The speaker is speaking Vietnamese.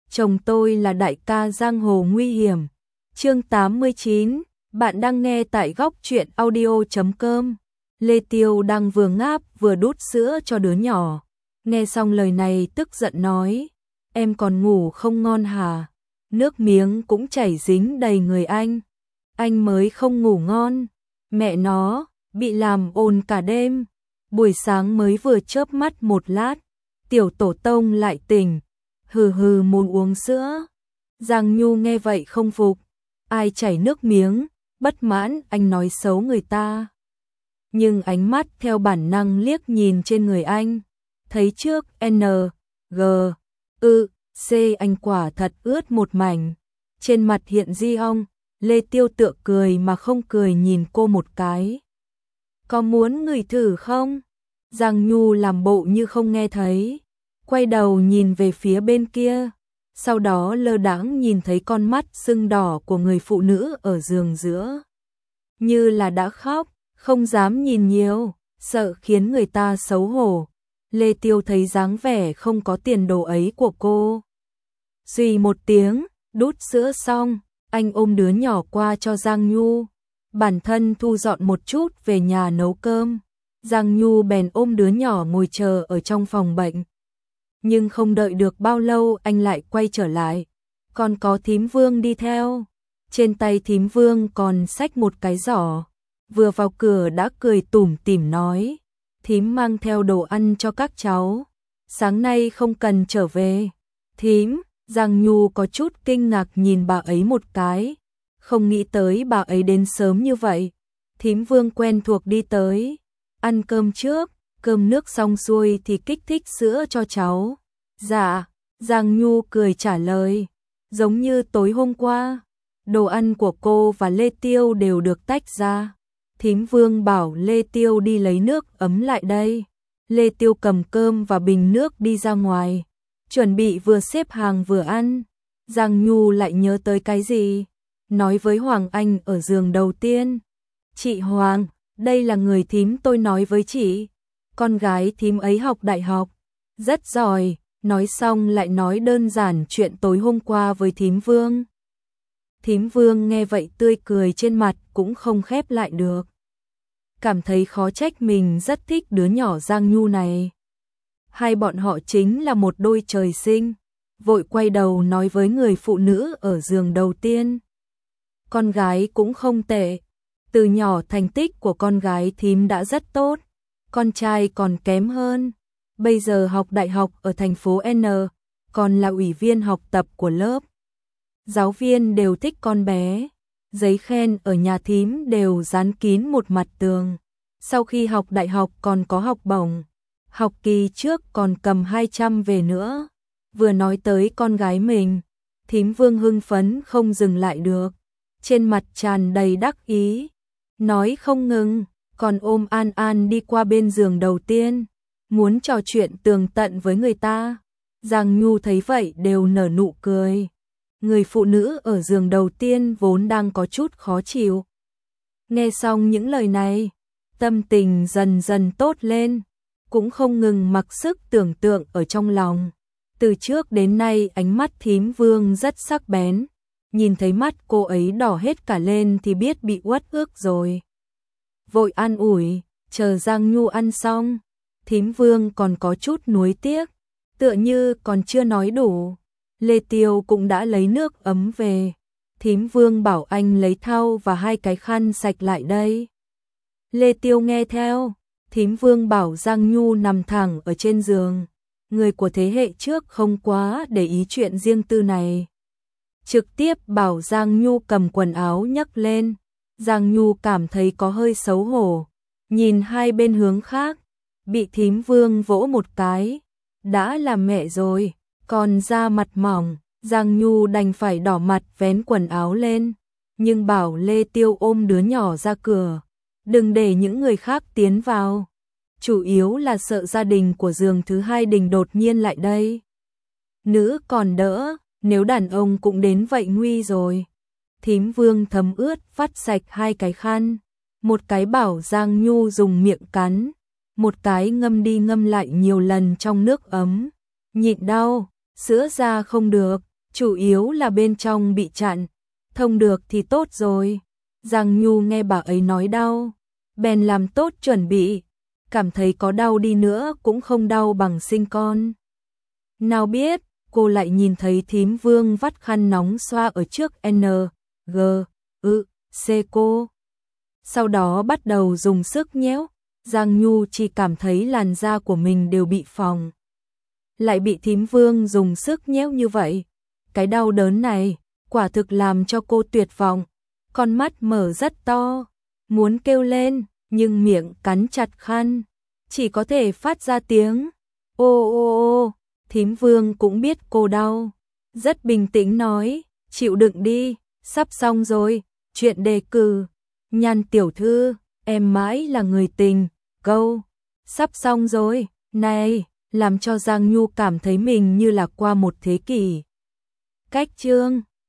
chồng tôi là đại ca giang hồ nguy hiểm. Chương 89, bạn đang nghe tại góc truyện audio.com. Lê Tiêu đang vừa ngáp vừa đút sữa cho đứa nhỏ. Nghe xong lời này tức giận nói, em còn ngủ không ngon hả? Nước miếng cũng chảy dính đầy người anh mới không ngủ ngon. Mẹ nó, bị làm ồn cả đêm. Buổi sáng mới vừa chớp mắt một lát, tiểu tổ tông lại tỉnh, hừ hừ muốn uống sữa. Giang Nhu nghe vậy không phục, ai chảy nước miếng, bất mãn anh nói xấu người ta. Nhưng ánh mắt theo bản năng liếc nhìn trên người anh, thấy trước N, G, Ư, C anh quả thật ướt một mảnh. Trên mặt hiện di ong, Lê Tiêu tựa cười mà không cười nhìn cô một cái. Có muốn ngửi thử không? Giang Nhu làm bộ như không nghe thấy, quay đầu nhìn về phía bên kia, sau đó lơ đãng nhìn thấy con mắt sưng đỏ của người phụ nữ ở giường giữa. Như là đã khóc, không dám nhìn nhiều, sợ khiến người ta xấu hổ. Lê Tiêu thấy dáng vẻ không có tiền đồ ấy của cô. Xùy một tiếng, đút sữa xong, anh ôm đứa nhỏ qua cho Giang Nhu. Bản thân thu dọn một chút về nhà nấu cơm. Giang Nhu bèn ôm đứa nhỏ ngồi chờ ở trong phòng bệnh. Nhưng không đợi được bao lâu anh lại quay trở lại. Còn có thím Vương đi theo. Trên tay thím Vương còn xách một cái giỏ. Vừa vào cửa đã cười tủm tỉm nói, thím mang theo đồ ăn cho các cháu. Sáng nay không cần trở về. Thím, Giang Nhu có chút kinh ngạc nhìn bà ấy một cái. Không nghĩ tới bà ấy đến sớm như vậy. Thím Vương quen thuộc đi tới. Ăn cơm trước, cơm nước xong xuôi thì kích thích sữa cho cháu. Dạ, Giang Nhu cười trả lời. Giống như tối hôm qua, đồ ăn của cô và Lê Tiêu đều được tách ra. Thím Vương bảo Lê Tiêu đi lấy nước ấm lại đây. Lê Tiêu cầm cơm và bình nước đi ra ngoài, chuẩn bị vừa xếp hàng vừa ăn. Giang Nhu lại nhớ tới cái gì, nói với Hoàng Anh ở giường đầu tiên. Chị Hoàng, đây là người thím tôi nói với chị. Con gái thím ấy học đại học, rất giỏi. Nói xong lại nói đơn giản chuyện tối hôm qua với thím Vương. Thím Vương nghe vậy tươi cười trên mặt cũng không khép lại được. Cảm thấy khó trách mình rất thích đứa nhỏ Giang Nhu này. Hai bọn họ chính là một đôi trời sinh. Vội quay đầu nói với người phụ nữ ở giường đầu tiên. Con gái cũng không tệ. Từ nhỏ thành tích của con gái thím đã rất tốt. Con trai còn kém hơn. Bây giờ học đại học ở thành phố N, còn là ủy viên học tập của lớp. Giáo viên đều thích con bé. Giấy khen ở nhà thím đều dán kín một mặt tường. Sau khi học đại học còn có học bổng. Học kỳ trước còn cầm 200 về nữa. Vừa nói tới con gái mình, thím Vương hưng phấn không dừng lại được. Trên mặt tràn đầy đắc ý. Nói không ngừng, còn ôm An An đi qua bên giường đầu tiên. Muốn trò chuyện tường tận với người ta. Giang Nhu thấy vậy đều nở nụ cười. Người phụ nữ ở giường đầu tiên vốn đang có chút khó chịu. Nghe xong những lời này, tâm tình dần dần tốt lên, cũng không ngừng mặc sức tưởng tượng ở trong lòng. Từ trước đến nay ánh mắt thím Vương rất sắc bén, nhìn thấy mắt cô ấy đỏ hết cả lên thì biết bị uất ức rồi. Vội an ủi, chờ Giang Nhu ăn xong, thím Vương còn có chút nuối tiếc, tựa như còn chưa nói đủ. Lê Tiêu cũng đã lấy nước ấm về. Thím Vương bảo anh lấy thau và 2 cái khăn sạch lại đây. Lê Tiêu nghe theo. Thím Vương bảo Giang Nhu nằm thẳng ở trên giường. Người của thế hệ trước không quá để ý chuyện riêng tư này. Trực tiếp bảo Giang Nhu cầm quần áo nhấc lên. Giang Nhu cảm thấy có hơi xấu hổ. Nhìn hai bên hướng khác. Bị thím Vương vỗ một cái. Đã là mẹ rồi. Còn da mặt mỏng, Giang Nhu đành phải đỏ mặt vén quần áo lên, nhưng bảo Lê Tiêu ôm đứa nhỏ ra cửa, đừng để những người khác tiến vào. Chủ yếu là sợ gia đình của giường thứ hai đình đột nhiên lại đây. Nữ còn đỡ, nếu đàn ông cũng đến vậy nguy rồi. Thím Vương thấm ướt vắt sạch 2 cái khăn, một cái bảo Giang Nhu dùng miệng cắn, một cái ngâm đi ngâm lại nhiều lần trong nước ấm. Nhịn đau, sữa ra không được, chủ yếu là bên trong bị chặn, thông được thì tốt rồi. Giang Nhu nghe bà ấy nói đau, bèn làm tốt chuẩn bị, cảm thấy có đau đi nữa cũng không đau bằng sinh con. Nào biết, cô lại nhìn thấy thím Vương vắt khăn nóng xoa ở trước C cô. Sau đó bắt đầu dùng sức nhéo, Giang Nhu chỉ cảm thấy làn da của mình đều bị phồng. Lại bị thím Vương dùng sức nhéo như vậy. Cái đau đớn này, quả thực làm cho cô tuyệt vọng. Con mắt mở rất to, muốn kêu lên, nhưng miệng cắn chặt khăn. Chỉ có thể phát ra tiếng ô ô ô. Thím Vương cũng biết cô đau, rất bình tĩnh nói, chịu đựng đi, sắp xong rồi, chuyện đề cử, Nhan tiểu thư, em mãi là người tình, câu, sắp xong rồi, này, làm cho Giang Nhu cảm thấy mình như là qua một thế kỷ. Cách chương